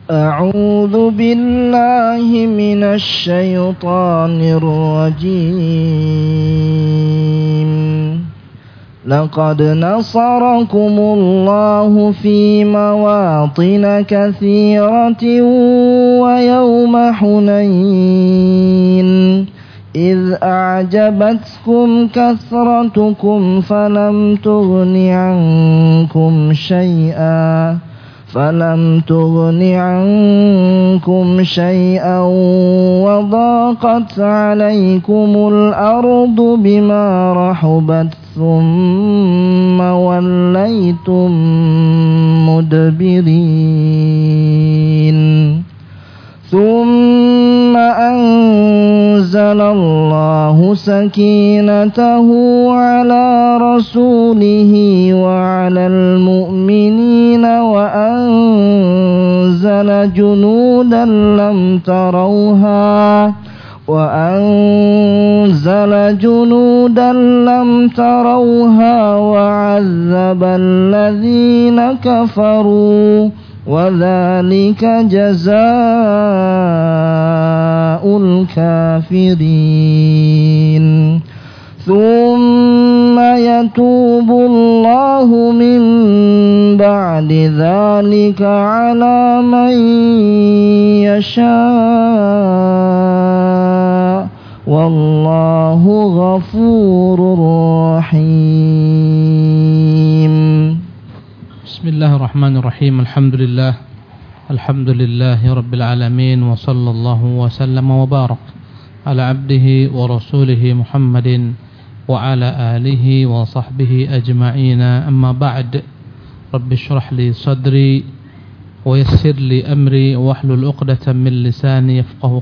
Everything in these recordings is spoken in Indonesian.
أعوذ بالله من الشيطان الرجيم. لقد نصركم الله في مواطن كثيرة ويوم حنين إذ أعجبتكم كثرتكم فلم تغن عنكم شيئا وضاقت عليكم الأرض بما رحبت ثم وليتم مدبرين ثم أنزل الله سكينته على رسوله وعلى المؤمنين وأنزل جنودا لم تروها وعذب الذين كفروا وذلك جزاء الكافرين ثم يتوب الله من بعد ذلك على من يشاء والله غفور رحيم. بسم الله الرحمن الرحيم. الحمد لله رب العالمين وصلى الله وسلم وبارك على عبده ورسوله محمد وعلى آله وصحبه أجمعين. أما بعد، رب اشرح لي صدري ويسر لي أمري واحلل عقدة من لساني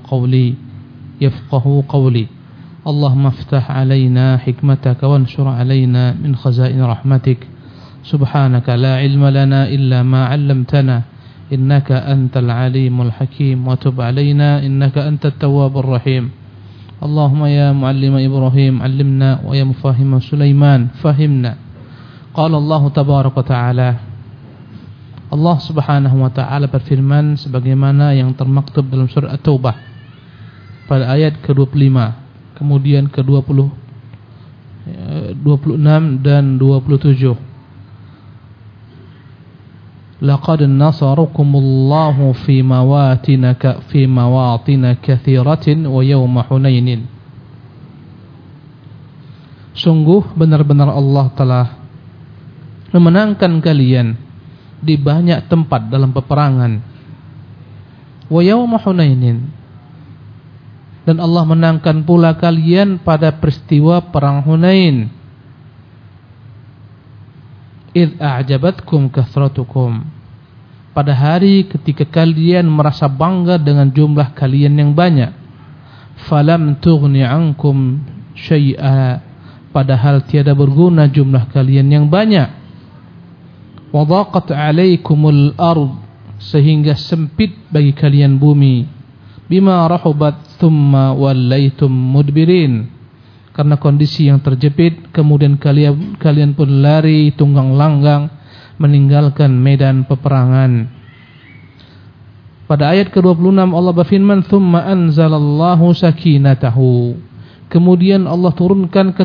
يفقه قولي. اللهم افتح علينا حكمتك وانشر علينا من خزائن رحمتك. سبحانك لا علم لنا إلا ما علمتنا إنك أنت العليم الحكيم وتب علينا إنك أنت التواب الرحيم. اللهم يا معلم إبراهيم علمنا ويا مفاهم سليمان فهمنا. قال الله تبارك وتعالى, Allah subhanahu wa ta'ala berfirman sebagaimana yang termaktub dalam surah At-Taubah pada ayat ke-25, kemudian ke-26 dan 27. Laqad nasarakumullahu fi mawatin katsiratin wa yawma Hunainin. Sungguh benar-benar Allah telah memenangkan kalian di banyak tempat dalam peperangan. Wa yawma Hunainin, dan Allah menangkan pula kalian pada peristiwa perang Hunain. Idh a'jabatkum kathratukum, pada hari ketika kalian merasa bangga dengan jumlah kalian yang banyak. Falam tughni ankum syai'a, padahal tiada berguna jumlah kalian yang banyak. Wadaqat 'alaikumul ard, sehingga sempit bagi kalian bumi. Bima rahubat thumma wallaitum mudbirin, karena kondisi yang terjepit, kemudian kalian pun lari tunggang langgang meninggalkan medan peperangan. Pada ayat ke-26 Allah berfirman, "Tsumma anzalallahu sakinatahu", kemudian Allah turunkan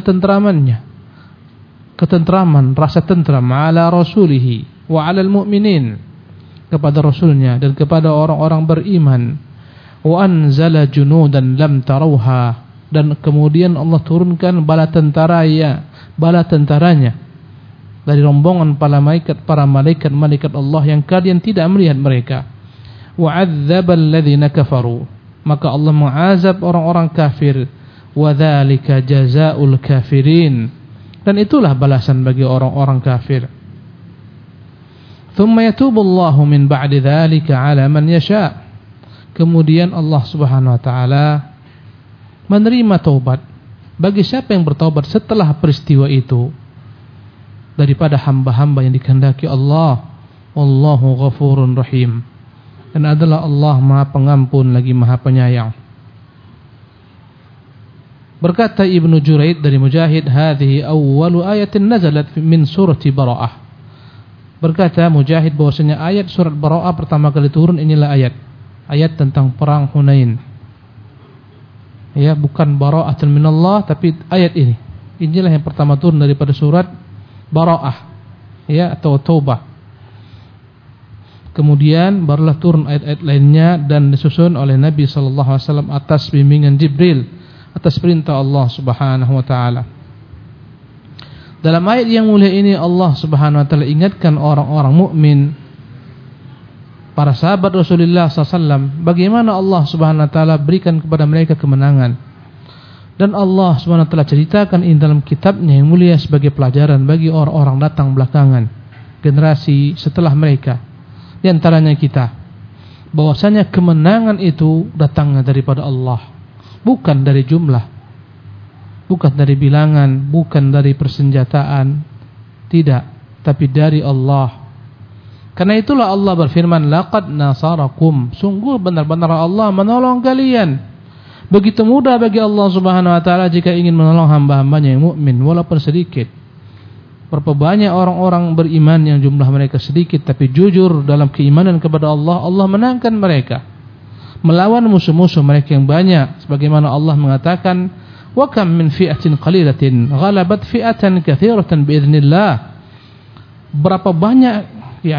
ketentraman, rasa tentram, ala rasulihi wa alal mu'minin, kepada rasulnya dan kepada orang-orang beriman. Wa anzala junudan lam tarawha, dan kemudian Allah turunkan bala tentaranya dari rombongan para malaikat Allah yang kalian tidak melihat mereka. Wa 'adzabal ladzina kafaru, maka Allah mengazab orang-orang kafir. Wa dzalika jazaa'ul kafirin, dan itulah balasan bagi orang-orang kafir. Tsumma yatubullahu min ba'di dzalika 'ala man yasha', kemudian Allah Subhanahu wa taala menerima taubat bagi siapa yang bertaubat setelah peristiwa itu daripada hamba-hamba yang dikehendaki Allah. Wallahu ghafurun rahim, dan adalah Allah Maha Pengampun lagi Maha Penyayang. Berkata Ibnu Juraid dari Mujahid, hadhihi awwalu ayatin nazalat min surati Bara'ah. Berkata Mujahid bahwasanya ayat surat Bara'ah pertama kali turun inilah ayat tentang perang Hunain. Ya, bukan bara'atun minallah, tapi ayat ini. Inilah yang pertama turun daripada surat Bara'ah, ya, atau Taubah. Kemudian barulah turun ayat-ayat lainnya dan disusun oleh Nabi sallallahu alaihi wasallam atas bimbingan Jibril, atas perintah Allah Subhanahu wa taala. Dalam ayat yang mulia ini Allah Subhanahu wa taala ingatkan orang-orang mukmin, para sahabat Rasulullah SAW, bagaimana Allah Subhanahu wa taala berikan kepada mereka kemenangan. Dan Allah Subhanahu wa taala ceritakan ini dalam kitabnya yang mulia sebagai pelajaran bagi orang-orang datang belakangan, generasi setelah mereka, di antaranya kita, bahwasanya kemenangan itu datangnya daripada Allah, bukan dari jumlah, bukan dari bilangan, bukan dari persenjataan, tidak, tapi dari Allah. Karena itulah Allah berfirman, laqad nasarakum, sungguh benar-benar Allah menolong kalian. Begitu mudah bagi Allah Subhanahu wa taala jika ingin menolong hamba-hambanya yang mukmin walaupun sedikit. Berapa banyak orang-orang beriman yang jumlah mereka sedikit tapi jujur dalam keimanan kepada Allah, Allah menangkan mereka melawan musuh-musuh mereka yang banyak, sebagaimana Allah mengatakan, wa kam min fi'atin qalilatin ghalabat fi'atan katsiratan biidznillah. Berapa banyak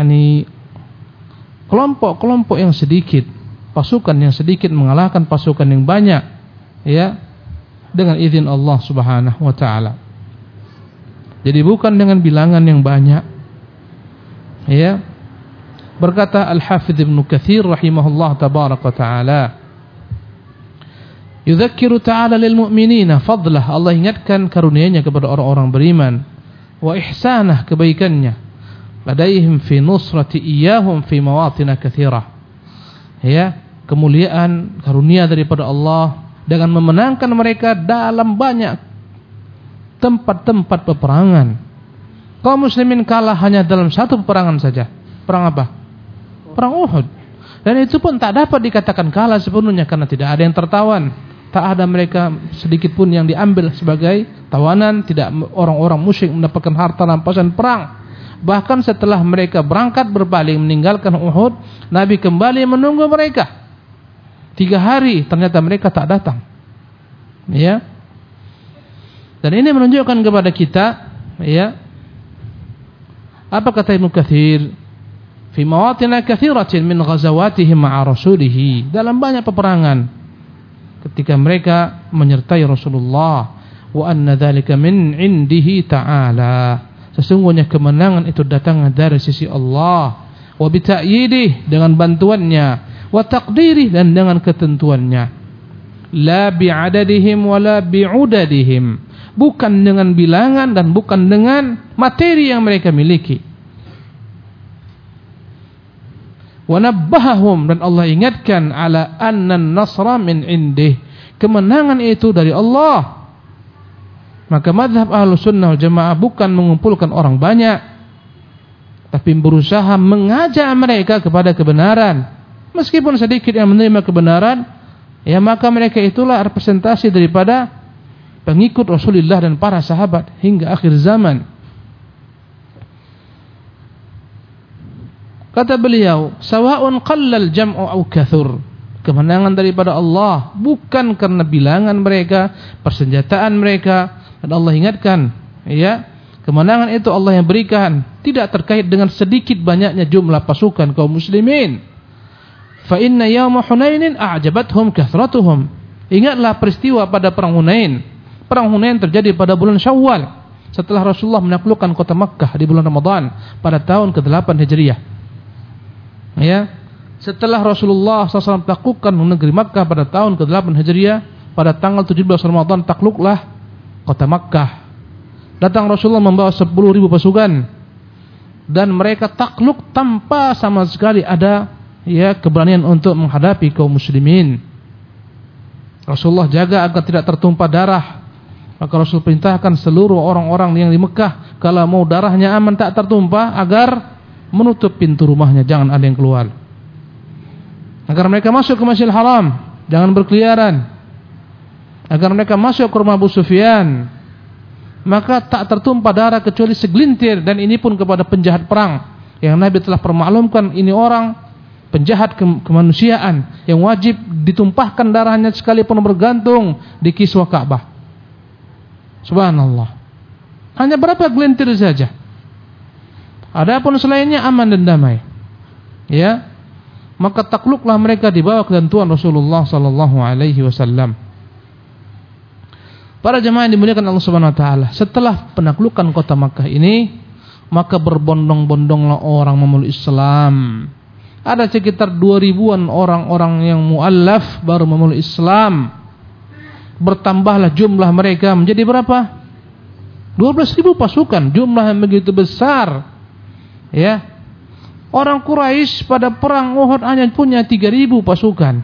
kelompok-kelompok yang sedikit, pasukan yang sedikit mengalahkan pasukan yang banyak, ya, dengan izin Allah Subhanahu wa taala. Jadi bukan dengan bilangan yang banyak, ya. Berkata Al-Hafidz Ibnu Katsir rahimahullah tabaraka wa taala, yudzakiru ta'ala lil mu'minina fadlah, Allah ingatkan karunia-Nya kepada orang-orang beriman, wa ihsanah, kebaikannya, ladaihim fi nusrati iyyahum fi mawatin katsirah, ya, kemuliaan karunia daripada Allah dengan memenangkan mereka dalam banyak tempat-tempat peperangan. Kaum muslimin kalah hanya dalam satu peperangan saja. Perang apa? Perang Uhud. Dan itu pun tak dapat dikatakan kalah sepenuhnya karena tidak ada yang tertawan. Tak ada mereka sedikit pun yang diambil sebagai tawanan. Tidak orang-orang musyrik mendapatkan harta rampasan perang. Bahkan setelah mereka berangkat berpaling meninggalkan Uhud, Nabi kembali menunggu mereka 3 hari, ternyata mereka tak datang, ya. Dan ini menunjukkan kepada kita, ya, apa kata Ibnu Katsir, fi mawatin katsiratin min ghazawatihim ma'a rasulih, dalam banyak peperangan ketika mereka menyertai Rasulullah, wa anna dzalika min indihi ta'ala, sesungguhnya kemenangan itu datang dari sisi Allah, wa bi ta'yidih, dengan bantuannya, wa taqdirih, dan dengan ketentuannya, la bi'adadihim wa la bi'udadihim, bukan dengan bilangan dan bukan dengan materi yang mereka miliki. Wa nabbahahum, dan Allah ingatkan, ala anna an-nasra min indih, kemenangan itu dari Allah. Maka mazhab Ahlus Sunnah wal Jamaah bukan mengumpulkan orang banyak, tapi berusaha mengajak mereka kepada kebenaran. Meskipun sedikit yang menerima kebenaran, ya, maka mereka itulah representasi daripada pengikut Rasulullah dan para sahabat hingga akhir zaman. Kata beliau, sawa'un qallal jam'u aw kathur, kemenangan daripada Allah bukan karena bilangan mereka, persenjataan mereka. Dan Allah ingatkan, ya, kemenangan itu Allah yang berikan, tidak terkait dengan sedikit banyaknya jumlah pasukan kaum muslimin. Fa inna yawma Hunainin a'jabathum kathratuhum. Ingatlah peristiwa pada perang Hunain. Perang Hunain terjadi pada bulan Syawal setelah Rasulullah menaklukkan kota Makkah di bulan Ramadan pada tahun ke-8 Hijriah. Ya, setelah Rasulullah SAW taklukkan negeri Makkah pada tahun ke-8 Hijriah, pada tanggal 17 Ramadan takluklah kota Makkah. Datang Rasulullah membawa 10.000 pasukan dan mereka takluk tanpa sama sekali ada, ya, keberanian untuk menghadapi kaum muslimin. Rasulullah jaga agar tidak tertumpah darah. Maka Rasul perintahkan seluruh orang-orang yang di Mekah, kalau mau darahnya aman tak tertumpah, agar menutup pintu rumahnya, jangan ada yang keluar. Agar mereka masuk ke Masjidil Haram, jangan berkeliaran. Agar mereka masuk ke rumah Abu Sufyan, maka tak tertumpah darah kecuali segelintir, dan ini pun kepada penjahat perang. yang Nabi telah permaklumkan ini orang penjahat kemanusiaan yang wajib ditumpahkan darahnya sekalipun bergantung di kiswah Ka'bah. Subhanallah. Hanya berapa gelintir saja. Adapun selainnya aman dan damai. Ya. Maka takluklah mereka di bawah ketentuan Rasulullah sallallahu alaihi wasallam. Para jemaah yang dimuliakan Allah Subhanahu wa taala, setelah penaklukan kota Makkah ini, maka berbondong-bondonglah orang memeluk Islam. Ada sekitar 2.000-an orang-orang yang mu'allaf baru memeluk Islam. Bertambahlah jumlah mereka menjadi berapa? 12.000 pasukan, jumlah yang begitu besar. Ya. Orang Quraisy pada perang Uhud hanya punya 3.000 pasukan.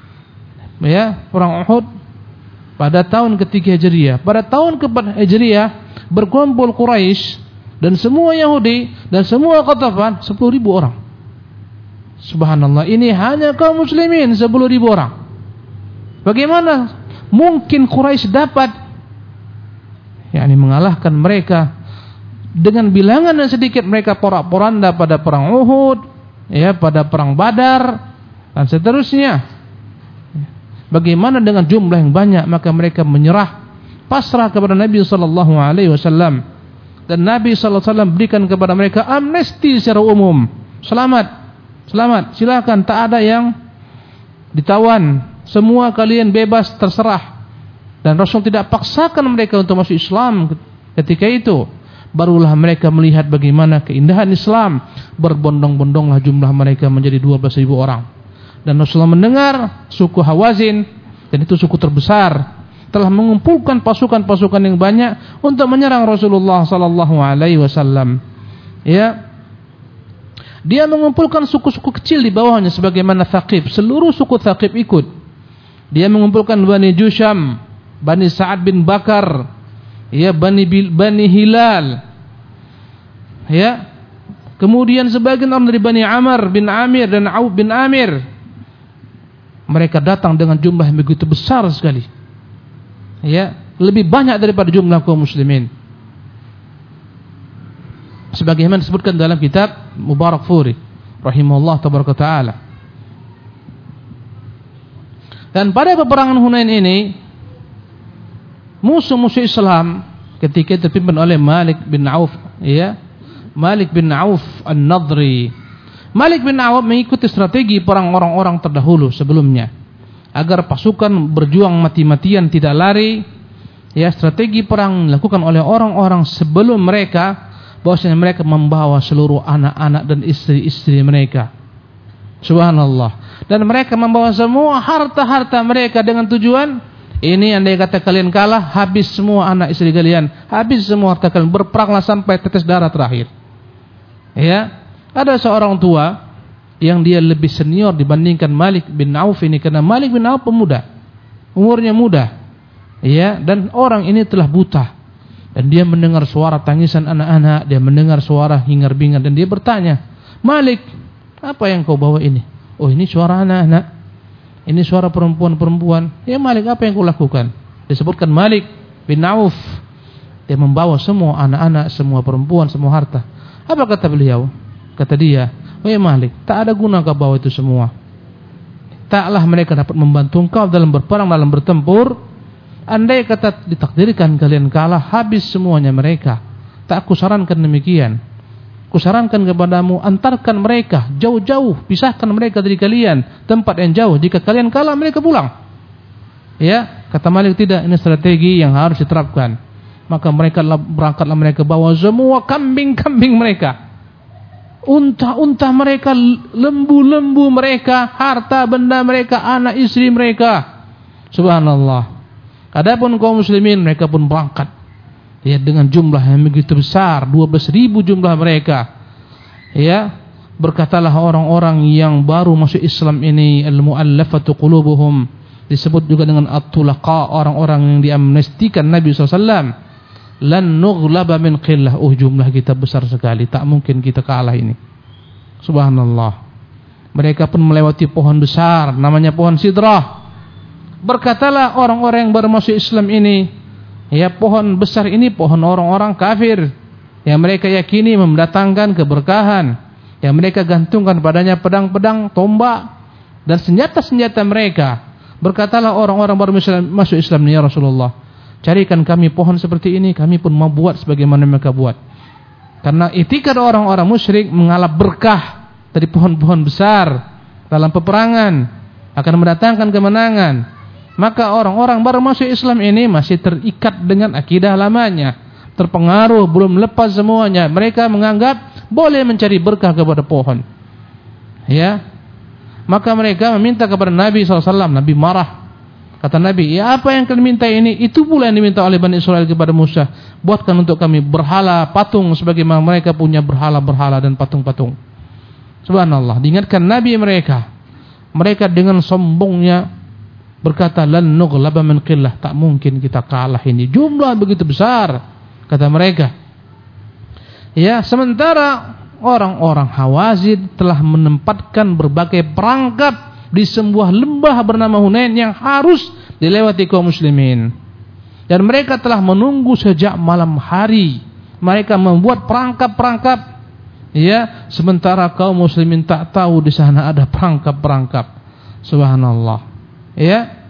Ya, perang Uhud pada tahun ketiga Hijriah. Pada tahun keempat Hijriah berkumpul Quraisy dan semua Yahudi dan semua Qatafan 10.000 orang. Subhanallah, ini hanya kaum muslimin 10.000 orang. Bagaimana mungkin Quraisy dapat mengalahkan mereka dengan bilangan yang sedikit? Mereka porak-poranda pada perang Uhud, ya, pada perang Badar dan seterusnya. Bagaimana dengan jumlah yang banyak? Maka mereka menyerah, pasrah kepada Nabi sallallahu alaihi wasallam. Dan Nabi sallallahu alaihi wasallam berikan kepada mereka amnesti secara umum. Selamat, silakan, tak ada yang ditawan. Semua kalian bebas, terserah. Dan Rasul tidak paksakan mereka untuk masuk Islam ketika itu. Barulah mereka melihat bagaimana keindahan Islam. Berbondong-bondonglah jumlah mereka menjadi 12.000 orang. Dan Rasulullah mendengar suku Hawazin, dan itu suku terbesar, telah mengumpulkan pasukan-pasukan yang banyak untuk menyerang Rasulullah sallallahu alaihi wasallam. Ya. Dia mengumpulkan suku-suku kecil di bawahnya sebagaimana Thaqif. Seluruh suku Thaqif ikut. Dia mengumpulkan Bani Jusham, Bani Sa'ad bin Bakar, ya, Bani Hilal. Ya. Kemudian sebagian orang dari Bani Amr bin Amir dan Auf bin Amir. Mereka datang dengan jumlah yang begitu besar sekali. Ya, lebih banyak daripada jumlah kaum muslimin. Sebagaimana disebutkan dalam kitab Mubarakfuri rahimahullah tabaraka taala. Dan pada peperangan Hunain ini, musuh-musuh Islam ketika itu dipimpin oleh Malik bin Auf, ya, Malik bin Auf An-Nadri. Malik bin Auf mengikuti strategi perang orang-orang terdahulu sebelumnya agar pasukan berjuang mati-matian, tidak lari. Ya, strategi perang dilakukan oleh orang-orang sebelum mereka, bahwasanya mereka membawa seluruh anak-anak dan istri-istri mereka. Subhanallah. Dan mereka membawa semua harta-harta mereka dengan tujuan ini, andai kata kalian kalah, habis semua anak istri kalian, habis semua harta kalian, berperanglah sampai tetes darah terakhir. Ya, ada seorang tua yang dia lebih senior dibandingkan Malik bin Auf ini, karena Malik bin Auf pemuda, umurnya muda. Ya, dan orang ini telah buta. Dan dia mendengar suara tangisan anak-anak, dia mendengar suara hingar-bingar, dan dia bertanya, "Malik, apa yang kau bawa ini?" "Oh, ini suara anak-anak. Ini suara perempuan-perempuan." "Ya Malik, apa yang kau lakukan?" Disebutkan Malik bin Auf, dia membawa semua anak-anak, semua perempuan, semua harta. Apa kata beliau? Kata dia, "Oh ya Malik, tak ada guna kau bawa itu semua. Taklah mereka dapat membantu engkau dalam berperang, dalam bertempur. Andai kata ditakdirkan kalian kalah, habis semuanya mereka. Tak aku sarankan demikian. Kusarankan kepadamu, antarkan mereka jauh-jauh, pisahkan mereka dari kalian, tempat yang jauh. Jika kalian kalah, mereka pulang." Ya, kata Malik, tidak, ini strategi yang harus diterapkan. Maka berangkatlah mereka bawa semua kambing-kambing mereka, unta-unta mereka, lembu-lembu mereka, harta benda mereka, anak istri mereka. Subhanallah. Adapun kaum muslimin, mereka pun berangkat, ya, dengan jumlah yang begitu besar, 12.000 jumlah mereka. Ya, berkatalah orang-orang yang baru masuk Islam ini, al-mu'allafatu qulubuhum, disebut juga dengan at-tulaqa, orang-orang yang diamnestikan Nabi SAW. Lan nughlaba min qillah, jumlah kita besar sekali, tak mungkin kita kalah ini. Subhanallah. Mereka pun melewati pohon besar, namanya pohon Sidrah. Berkatalah orang-orang yang baru masuk Islam ini, ya, pohon besar ini pohon orang-orang kafir yang mereka yakini mendatangkan keberkahan. Yang mereka gantungkan padanya pedang-pedang, tombak, dan senjata-senjata mereka. Berkatalah orang-orang baru masuk Islam, ya Rasulullah, carikan kami pohon seperti ini, kami pun mau buat sebagaimana mereka buat. Karena itikad orang-orang musyrik mengalap berkah dari pohon-pohon besar dalam peperangan akan mendatangkan kemenangan. Maka orang-orang baru masuk Islam ini masih terikat dengan akidah lamanya, terpengaruh, belum lepas semuanya. Mereka menganggap boleh mencari berkah kepada pohon. Ya, maka mereka meminta kepada Nabi SAW. Nabi marah. Kata Nabi, ya apa yang kalian minta ini? Itu pula yang diminta oleh Bani Israel kepada Musa. Buatkan untuk kami berhala, patung, sebagaimana mereka punya berhala-berhala dan patung-patung. Subhanallah. Diingatkan Nabi mereka. Mereka dengan sombongnya berkata, lan nughlaba min qillah. Tak mungkin kita kalah ini. Jumlah begitu besar, kata mereka. Ya, sementara orang-orang Hawazin telah menempatkan berbagai perangkap di sebuah lembah bernama Hunain yang harus dilewati kaum muslimin. Dan mereka telah menunggu sejak malam hari. Mereka membuat perangkap-perangkap. Ya, sementara kaum muslimin tak tahu di sana ada perangkap-perangkap. Subhanallah. Ya.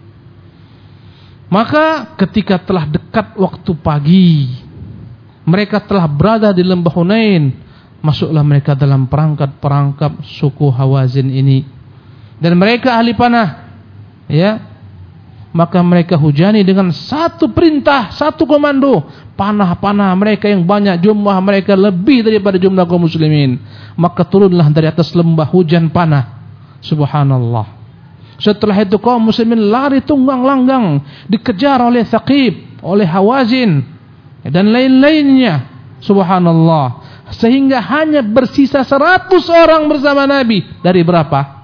Maka ketika telah dekat waktu pagi, mereka telah berada di lembah Hunain. Masuklah mereka dalam perangkap-perangkap suku Hawazin ini. Dan mereka ahli panah. Ya. Maka mereka hujani dengan satu perintah, satu komando. Panah-panah mereka yang banyak, jumlah mereka lebih daripada jumlah kaum muslimin. Maka turunlah dari atas lembah hujan panah. Subhanallah. Setelah itu kaum muslimin lari tunggang langgang, dikejar oleh Thaqif, oleh Hawazin dan lain-lainnya. Subhanallah. Sehingga hanya bersisa 100 orang bersama Nabi. Dari berapa?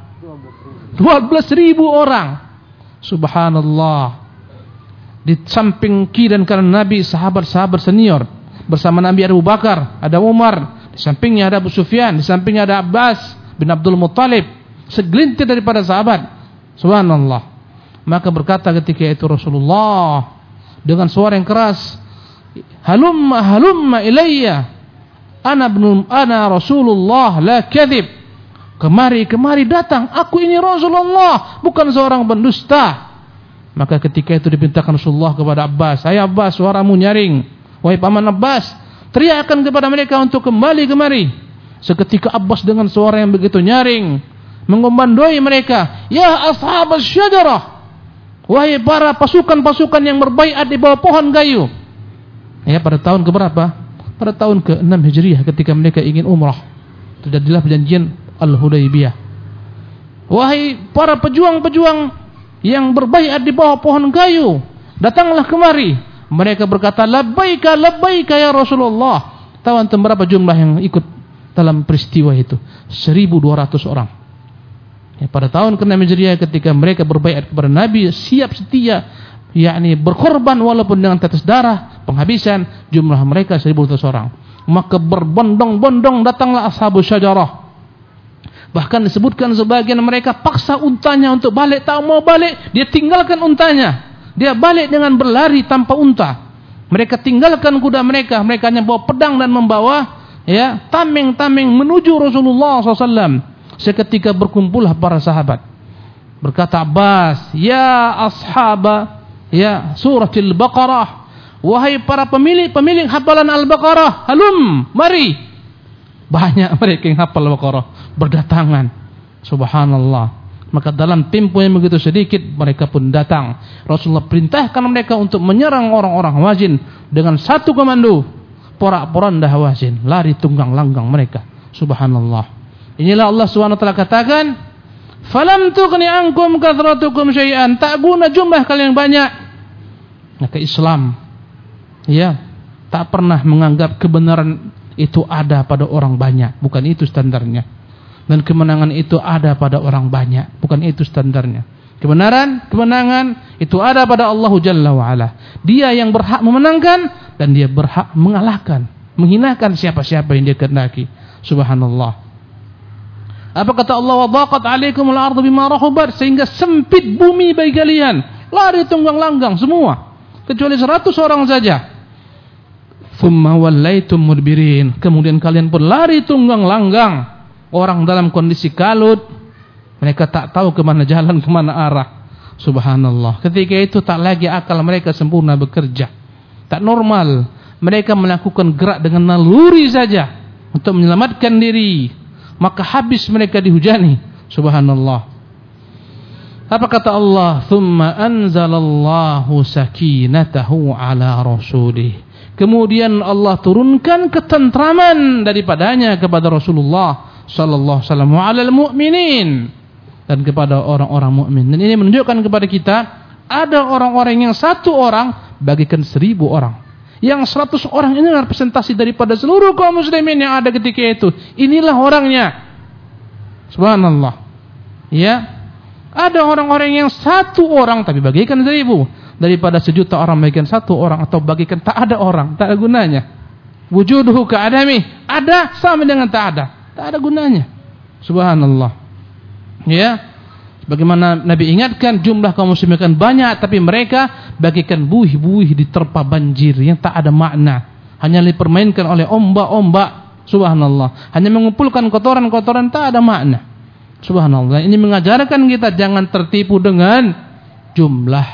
12.000 orang. Subhanallah. Di samping kiri dan kanan Nabi, sahabat-sahabat senior. Bersama Nabi ada Abu Bakar, ada Umar. Di sampingnya ada Abu Sufyan. Di sampingnya ada Abbas bin Abdul Muttalib. Segelintir daripada sahabat. Subhanallah. Maka berkata ketika itu Rasulullah dengan suara yang keras, halumma halumma ilayya, ana Rasulullah la kadhib. Kemari, kemari datang, aku ini Rasulullah, bukan seorang pendusta. Maka ketika itu dipintakan Rasulullah kepada Abbas, hai Abbas, suaramu nyaring. Wahai paman Abbas, teriakkan kepada mereka untuk kembali kemari. Seketika Abbas dengan suara yang begitu nyaring mengomandoi mereka, ya ashabas syajarah, wahai para pasukan-pasukan yang berbaiat di bawah pohon kayu. Ya, pada tahun keberapa? Pada tahun ke-6 Hijriah ketika mereka ingin umrah. Terjadilah perjanjian Al-Hudaybiyah. Wahai para pejuang-pejuang yang berbaiat di bawah pohon kayu, datanglah kemari. Mereka berkata, labbaika labbaika ya Rasulullah. Tahu antum berapa jumlah yang ikut dalam peristiwa itu? 1.200 orang. Ya, pada tahun ke-6 Hijriah ketika mereka berbaiat kepada Nabi, siap setia, yakni berkorban walaupun dengan tetes darah, penghabisan, jumlah mereka 1.200 orang. Maka berbondong-bondong datanglah ashabus syajarah. Bahkan disebutkan sebagian mereka paksa untanya untuk balik, tak mau balik, dia tinggalkan untanya. Dia balik dengan berlari tanpa unta. Mereka tinggalkan kuda mereka, mereka hanya bawa pedang dan membawa tameng-tameng menuju Rasulullah SAW. Seketika berkumpullah para sahabat. Berkata Abbas, ya ashaba, ya suratil Baqarah, wahai para pemilik hafalan Al-Baqarah, halum, mari. Banyak mereka yang hafal Al-Baqarah berdatangan. Subhanallah. Maka dalam tempo yang begitu sedikit mereka pun datang. Rasulullah perintahkan mereka untuk menyerang orang-orang Hawazin dengan satu komando. Porak-poranda Hawazin, lari tunggang langgang mereka. Subhanallah. Inilah Allah SWT katakan, falam tughni ankum kathratukum syai'an, tak guna jumlah kalian banyak. Maka Islam tak pernah menganggap kebenaran itu ada pada orang banyak, bukan itu standarnya. Dan kemenangan itu ada pada orang banyak, bukan itu standarnya. Kemenangan itu ada pada Allah Jalla wa Ala. Dia yang berhak memenangkan dan dia berhak mengalahkan, menghinakan siapa-siapa yang dia kehendaki. Subhanallah. Apa kata Allah? Wa dhaqat 'alaikumul ardu bima rahubat, sehingga sempit bumi bagi kalian. Lari tunggang langgang semua, kecuali 100 orang saja. Thumma wallaitum mudbirin, kemudian kalian pun lari tunggang langgang. Orang dalam kondisi kalut, mereka tak tahu kemana jalan, kemana arah. Subhanallah. Ketika itu tak lagi akal mereka sempurna bekerja. Tak normal. Mereka melakukan gerak dengan naluri saja untuk menyelamatkan diri. Maka habis mereka dihujani. Subhanallah. Apa kata Allah? Thumma anzalallahu sakinatahu ala rasulih. Kemudian Allah turunkan ketentraman daripadanya kepada Rasulullah sallallahu alaihi wasallam wa 'alal mu'minin, dan kepada orang-orang mukmin. Dan ini menunjukkan kepada kita ada orang-orang yang satu orang bagikan 1000 orang. Yang 100 orang ini representasi daripada seluruh kaum muslimin yang ada ketika itu. Inilah orangnya. Subhanallah. Ya. Ada orang-orang yang satu orang tapi bagikan 1000. Daripada 1.000.000 orang bagikan 1 orang, atau bagikan tak ada orang, tak ada gunanya. Wujuduhu ka'adami, ada sama dengan tak ada. Tak ada gunanya. Subhanallah. Ya. Bagaimana Nabi ingatkan, jumlah kaum muslimin kan banyak, tapi mereka bagikan buih-buih di terpa banjir yang tak ada makna. Hanya dipermainkan oleh ombak-ombak. Subhanallah. Hanya mengumpulkan kotoran-kotoran, tak ada makna. Subhanallah. Ini mengajarkan kita jangan tertipu dengan jumlah.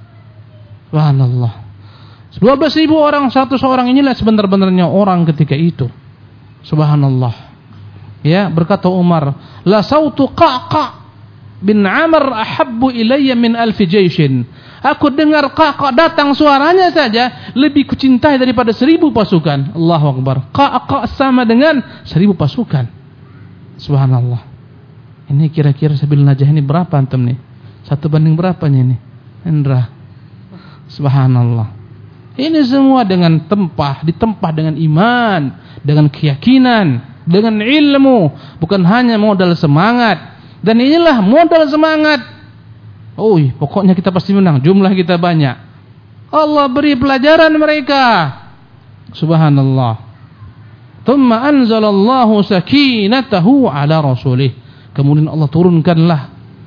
Subhanallah. 12.000 orang, 100 orang inilah sebenar-benarnya orang ketika itu. Subhanallah. Ya, berkata Umar, la sautu Qaqa bin Amr ahabbu ilayya min alfi jayshin. Aku dengar Qaqa datang, suaranya saja lebih kucintai daripada 1000 pasukan. Allahu Akbar. Qaqa sama dengan 1000 pasukan. Subhanallah. Ini kira-kira Sabil Najah ini berapa antum nih? 1 banding berapanya ini? Indra. Subhanallah. Ini semua dengan ditempah dengan iman, dengan keyakinan, dengan ilmu, bukan hanya modal semangat. Dan inilah modal semangat. Pokoknya kita pasti menang, jumlah kita banyak. Allah beri pelajaran mereka. Subhanallah. Thumma anzalallahu sakinatahu ala rasulih. Kemudian Allah turunkanlah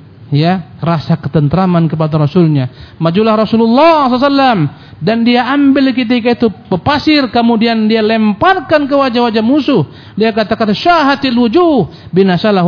rasa ketentraman kepada Rasulnya. Majulah Rasulullah SAW, dan dia ambil ketika itu pepasir, kemudian dia lemparkan ke wajah-wajah musuh. Dia kata-kata syahatil wujuh, binasalah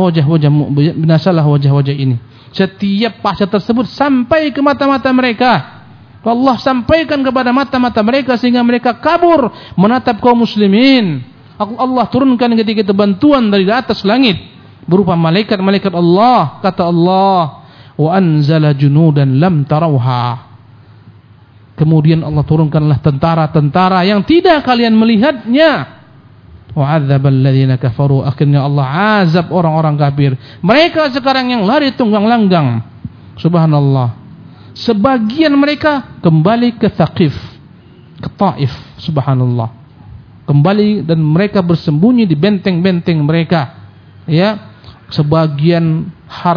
wajah-wajah ini. Setiap pasir tersebut sampai ke mata-mata mereka. Allah sampaikan kepada mata-mata mereka sehingga mereka kabur menatap kaum muslimin. Allah turunkan ketika itu bantuan dari atas langit berupa malaikat-malaikat Allah. Kata Allah, wa anzala junudan lam tarauha. Kemudian Allah turunkanlah tentara-tentara yang tidak kalian melihatnya. Wa adzabal ladzina kafaru. Akhirnya Allah azab orang-orang kafir. Mereka sekarang yang lari tunggang langgang. Subhanallah. Sebagian mereka kembali ke Thaqif, ke Taif. Subhanallah. Kembali dan mereka bersembunyi di benteng-benteng mereka. Ya. Sebagian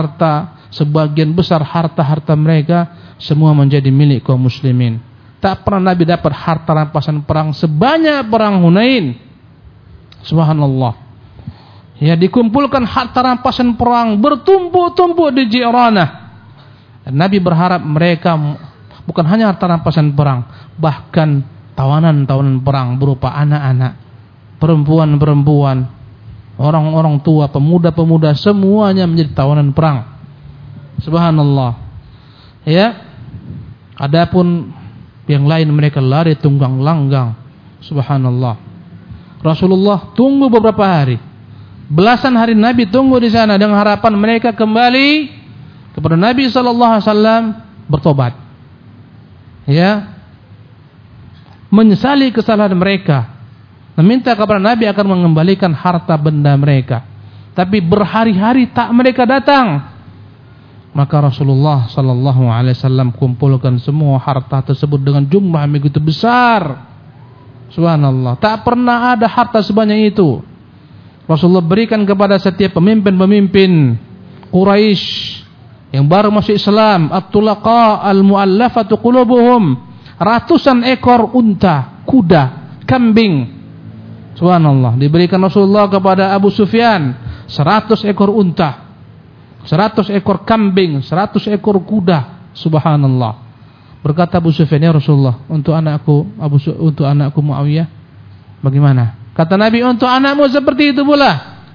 besar harta mereka semua menjadi milik kaum muslimin. Tak pernah Nabi dapat harta rampasan perang sebanyak perang Hunain. Subhanallah. Ya, dikumpulkan harta rampasan perang bertumpuk-tumpuk di Ji'ranah. Dan Nabi berharap mereka bukan hanya harta rampasan perang, bahkan tawanan-tawanan perang berupa anak-anak, perempuan-perempuan, orang-orang tua, pemuda-pemuda, semuanya menjadi tawanan perang. Subhanallah. Ya. Adapun yang lain mereka lari tunggang langgang. Subhanallah. Rasulullah tunggu beberapa hari. Belasan hari Nabi tunggu di sana dengan harapan mereka kembali kepada Nabi sallallahu alaihi wasallam bertobat. Ya. Menyesali kesalahan mereka. Meminta kepada Nabi akan mengembalikan harta benda mereka. Tapi berhari-hari tak mereka datang. Maka Rasulullah sallallahu alaihi wasallam kumpulkan semua harta tersebut dengan jumlah yang begitu besar. Subhanallah, tak pernah ada harta sebanyak itu. Rasulullah berikan kepada setiap pemimpin-pemimpin Quraisy yang baru masuk Islam, at-tulaqa al-mu'allafatu qulubuhum, ratusan ekor unta, kuda, kambing. Subhanallah, diberikan Rasulullah kepada Abu Sufyan 100 ekor unta, 100 ekor kambing, 100 ekor kuda. Subhanallah. Berkata Abu Sufyan, ya Rasulullah, untuk anakku Muawiyah bagaimana? Kata Nabi, untuk anakmu seperti itu pula.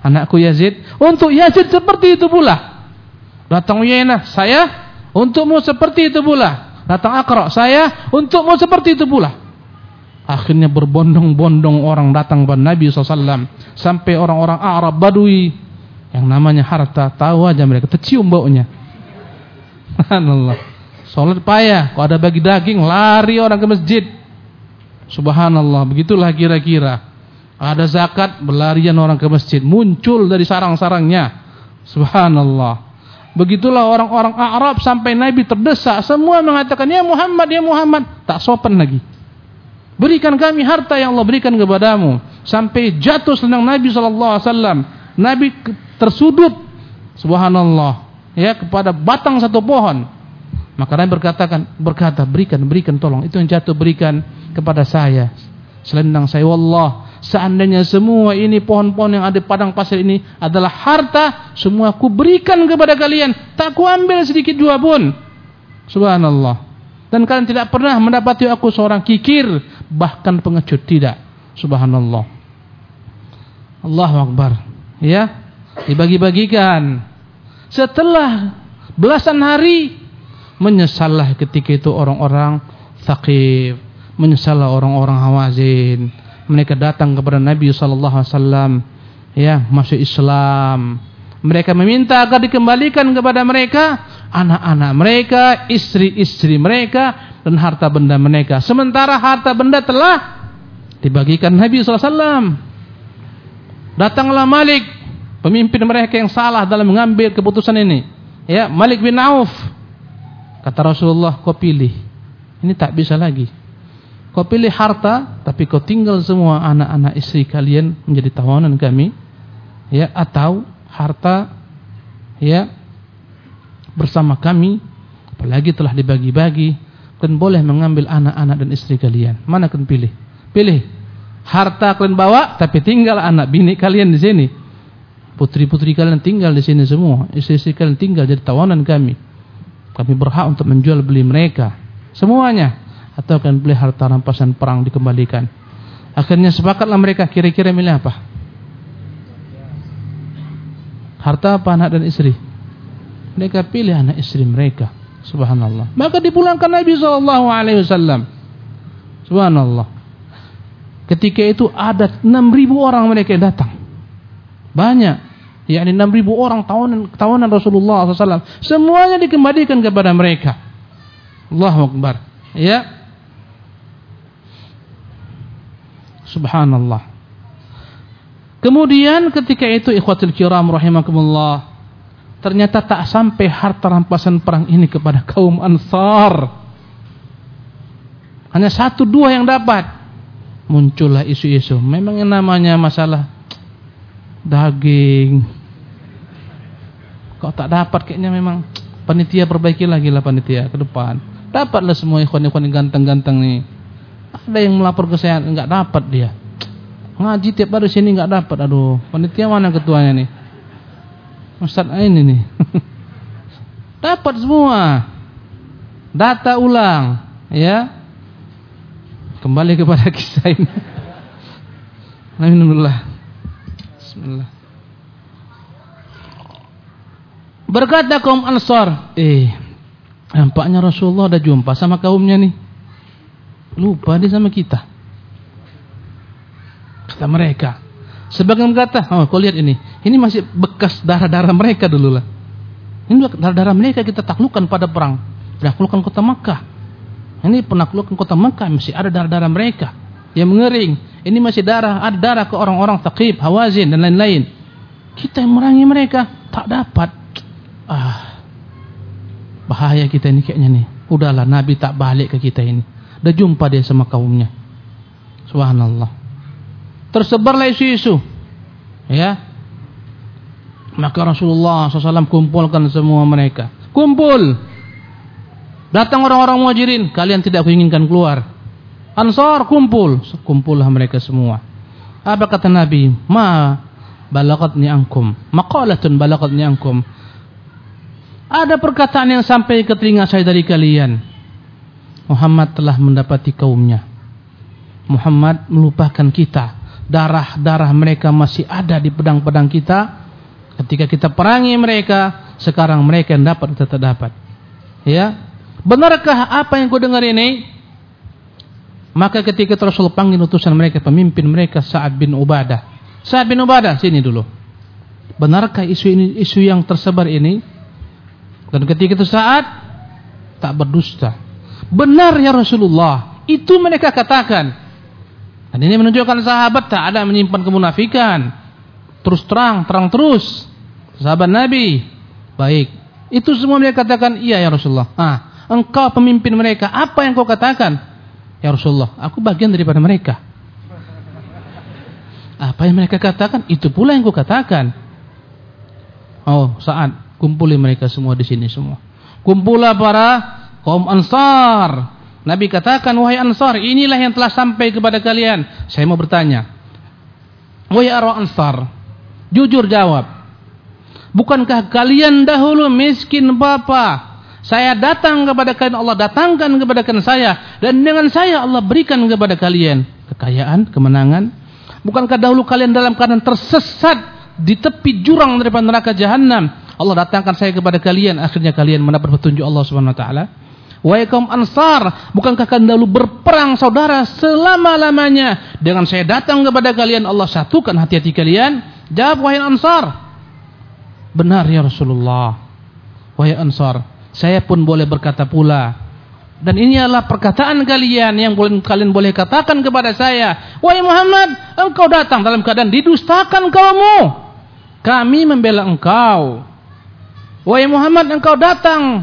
anakku Yazid. Untuk Yazid seperti itu pula. Datang Uyainah, saya untukmu seperti itu pula. Datang Aqra, saya untukmu seperti itu pula. Akhirnya berbondong-bondong orang datang kepada Nabi SAW. Sampai orang-orang Arab Badui yang namanya harta, tahu aja mereka, tercium baunya. Subhanallah. Salat payah, kalau ada bagi daging lari orang ke masjid. Subhanallah, begitulah kira-kira. Ada zakat, berlarian orang ke masjid, muncul dari sarang-sarangnya. Subhanallah. Begitulah orang-orang Arab sampai Nabi terdesak, semua mengatakan, ya Muhammad, ya Muhammad. Tak sopan lagi. Berikan kami harta yang Allah berikan kepadamu. Sampai jatuh selendang Nabi SAW. Nabi tersudut, subhanallah, ya, kepada batang satu pohon. Maka Nabi berkata, berikan, tolong. Itu yang jatuh, berikan kepada saya. Selendang saya, wallah, seandainya semua ini pohon-pohon yang ada di padang pasir ini adalah harta, semua ku berikan kepada kalian. Tak ku ambil sedikit jua pun. Subhanallah. Dan kalian tidak pernah mendapati aku seorang kikir, bahkan pengecut, tidak. Subhanallah. Allahu Akbar. Ya, dibagi-bagikan. Setelah belasan hari, menyesallah ketika itu orang-orang Thaqif, menyesallah orang-orang Hawazin. Mereka datang kepada Nabi SAW, ya, masuk Islam. Mereka meminta agar dikembalikan kepada mereka anak-anak mereka, istri-istri mereka, dan harta benda mereka. Sementara harta benda telah dibagikan Nabi SAW. Datanglah Malik, pemimpin mereka yang salah dalam mengambil keputusan ini. Ya, Malik bin Auf. Kata Rasulullah, kau pilih. Ini tak bisa lagi. Kau pilih harta, tapi kau tinggal semua anak-anak istri kalian menjadi tawanan kami. Ya, atau harta, ya, bersama kami, apalagi telah dibagi-bagi, kalian boleh mengambil anak-anak dan istri kalian. Mana kalian pilih? Pilih. Harta kalian bawa, tapi tinggal anak bini kalian di sini. Putri-putri kalian tinggal di sini semua. Istri-istri kalian tinggal jadi tawanan kami. Kami berhak untuk menjual beli mereka semuanya. Atau kalian beli harta rampasan perang dikembalikan. Akhirnya sepakatlah mereka, kira-kira milih apa? Harta apa anak dan istri? Mereka pilih anak istri mereka. Subhanallah. Maka dipulangkan Nabi SAW. Subhanallah. Ketika itu ada 6.000 orang mereka yang datang. Banyak. yakni 6.000 orang tawanan Rasulullah SAW, semuanya dikembalikan kepada mereka. Allahu Akbar. Ya. Subhanallah. Kemudian ketika itu ikhwatul kiram rahimakumullah, ternyata tak sampai harta rampasan perang ini kepada kaum Ansar. Hanya 1-2 yang dapat. Muncullah isu-isu. Memang yang namanya masalah daging, kok tak dapat, kayaknya memang panitia perbaiki lagi lah panitia ke depan. Dapatlah semua ikhwan-ikhwan yang ganteng-ganteng nih. Ada yang melapor ke saya enggak dapat dia. Ngaji tiap hari sini enggak dapat. Aduh, panitia mana ketuanya nih? Ustaz ini nih. Dapat semua. Data ulang, ya. Kembali kepada kisah ini. Alhamdulillah. Bismillah. Berkata kaum Ansar, nampaknya Rasulullah ada jumpa sama kaumnya nih. Lupa dia sama kita. Kata mereka. Sebagian berkata, kau lihat ini masih bekas darah-darah mereka dulu lah. Ini darah-darah mereka kita taklukkan pada perang, taklukkan kota Makkah. Ini penaklukan kota Makkah masih ada darah-darah mereka yang mengering. Ini masih ada darah ke orang-orang Thaqif, Hawazin dan lain-lain. Kita yang merangi mereka tak dapat. Bahaya kita ini kayaknya nih. Udahlah, Nabi tak balik ke kita ini. Dah jumpa dia sama kaumnya. Subhanallah. Tersebarlah isu-isu. Ya. Maka Rasulullah SAW kumpulkan semua mereka. Kumpul. Datang orang-orang Muhajirin, kalian tidak kuinginkan keluar. Ansar kumpul. Kumpullah mereka semua. Apa kata Nabi? Ma balaghatni ankum. Maqalatun balaghatni ankum. Ada perkataan yang sampai ke telinga saya dari kalian. Muhammad telah mendapati kaumnya. Muhammad melupakan kita. darah-darah mereka masih ada di pedang-pedang kita. Ketika kita perangi mereka, sekarang mereka yang dapat, kita tak dapat. Ya, benarkah apa yang kau dengar ini? Maka ketika Rasul panggil utusan mereka, pemimpin mereka Sa'ad bin Ubadah. Sa'ad bin Ubadah, sini dulu. Benarkah isu yang tersebar ini? Dan ketika itu Sa'ad tak berdusta. Benar ya Rasulullah, itu mereka katakan. Dan ini menunjukkan sahabat tak ada menyimpan kemunafikan. Terus terang terus. Sahabat Nabi, baik. Itu semua mereka katakan, iya ya Rasulullah. Engkau pemimpin mereka, apa yang kau katakan? Ya Rasulullah, aku bagian daripada mereka. Apa yang mereka katakan, itu pula yang kau katakan. Oh, Sa'ad, kumpuli mereka semua di sini semua. Kumpulah para kaum Ansar. Nabi katakan, wahai Ansar, inilah yang telah sampai kepada kalian. Saya mau bertanya, wahai orang Ansar, jujur jawab, bukankah kalian dahulu miskin bapa? Saya datang kepada kalian, Allah datangkan kepada kalian saya, dan dengan saya Allah berikan kepada kalian kekayaan, kemenangan. Bukankah dahulu kalian dalam keadaan tersesat di tepi jurang daripada neraka jahanam? Allah datangkan saya kepada kalian, akhirnya kalian mendapat petunjuk Allah Subhanahu wa taala. Wahai kaum Ansar, bukankah kalian dahulu berperang saudara selama-lamanya? Dengan saya datang kepada kalian, Allah satukan hati-hati kalian. Jawab wahai Ansar, benar ya Rasulullah. Wahai Ansar, saya pun boleh berkata pula, dan ini adalah perkataan kalian yang kalian boleh katakan kepada saya. Wahai Muhammad, engkau datang dalam keadaan didustakan kaummu, kami membela engkau. Wahai Muhammad, engkau datang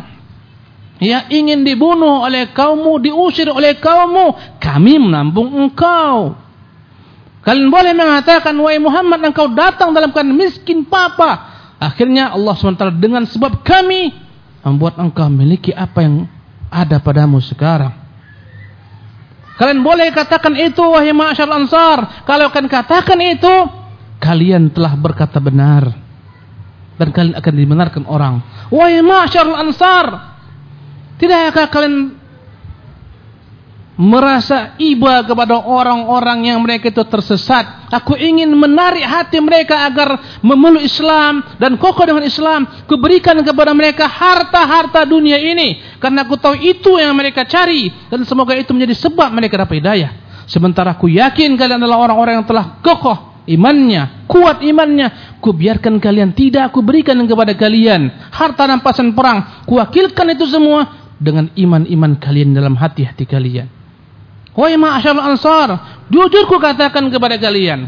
ingin dibunuh oleh kaummu, diusir oleh kaummu, kami menampung engkau. Kalian boleh mengatakan, wahai Muhammad, engkau datang dalam keadaan miskin papa. Akhirnya Allah SWT dengan sebab kami membuat engkau memiliki apa yang ada padamu sekarang. Kalian boleh katakan itu, wahai ma'asyarul Ansar. Kalau kalian katakan itu, kalian telah berkata benar, dan kalian akan dibenarkan orang. Wahai ma'asyarul Ansar, tidakkah kalian merasa iba kepada orang-orang yang mereka itu tersesat? Aku ingin menarik hati mereka agar memeluk Islam dan kokoh dengan Islam. Kuberikan kepada mereka harta-harta dunia ini, karena aku tahu itu yang mereka cari, dan semoga itu menjadi sebab mereka dapat hidayah. Sementara aku yakin kalian adalah orang-orang yang telah kokoh imannya, kuat imannya. Ku biarkan kalian tidak, aku berikan kepada kalian harta rampasan perang. Kuwakilkan itu semua dengan iman-iman kalian dalam hati-hati kalian. Wahai ma'asyarul Ansar, jujur ku katakan kepada kalian,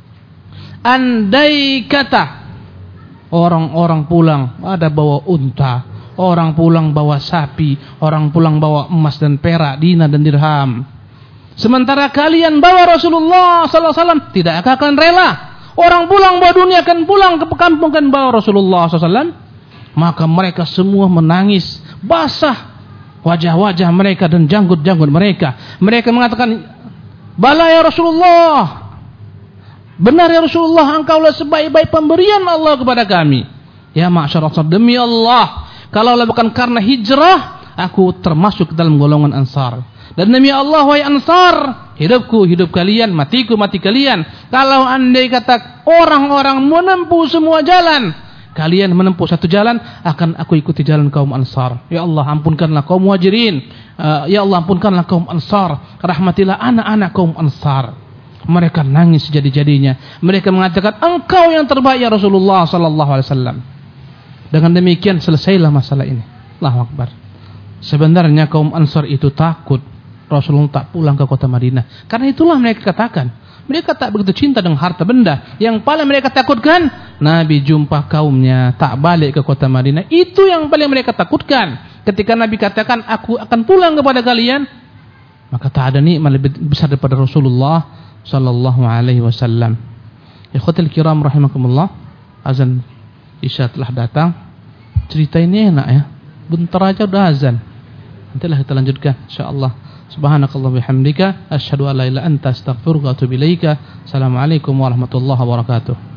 andai kata orang-orang pulang ada bawa unta, orang pulang bawa sapi, orang pulang bawa emas dan perak, dinar dan dirham, sementara kalian bawa Rasulullah SAW, tidak akan rela. Orang pulang bawa dunia akan pulang ke kampung kan bawa Rasulullah SAW. Maka mereka semua menangis, basah wajah-wajah mereka dan janggut-janggut mereka. Mereka mengatakan, bala ya Rasulullah, benar ya Rasulullah, engkaulah sebaik-baik pemberian Allah kepada kami. Ya ma'asyarul Ansar, demi Allah, kalau bukan karena hijrah, aku termasuk dalam golongan Ansar. Dan demi Allah, wahai Ansar, hidupku hidup kalian, matiku mati kalian. Kalau andai kata orang-orang menempuh semua jalan, kalian menempuh satu jalan, akan aku ikuti jalan kaum Ansar. Ya Allah, ampunkanlah kaum Muhajirin. Ya Allah, ampunkanlah kaum Ansar. Rahmatilah anak-anak kaum Ansar. Mereka nangis jadi-jadinya. Mereka mengatakan, engkau yang terbaik ya Rasulullah sallallahu alaihi wasallam. Dengan demikian selesailah masalah ini. Allahu Akbar. Sebenarnya kaum Ansar itu takut Rasulullah tak pulang ke kota Madinah. Karena itulah mereka katakan, mereka tak begitu cinta dengan harta benda. Yang paling mereka takutkan, Nabi jumpa kaumnya tak balik ke kota Madinah. Itu yang paling mereka takutkan. Ketika Nabi katakan, aku akan pulang kepada kalian, maka tak ada nikmat lebih besar daripada Rasulullah sallallahu alaihi wasallam. Ikhwatul kiram rahimakumullah, azan Isya telah datang. Cerita ini enak ya, bentar aja udah azan. Nantilah kita lanjutkan insyaallah. Subhanakallah bihamdika asyhadu an la ilaha illa anta astaghfiruka wa atubu ilaika. Assalamualaikum warahmatullahi wabarakatuh.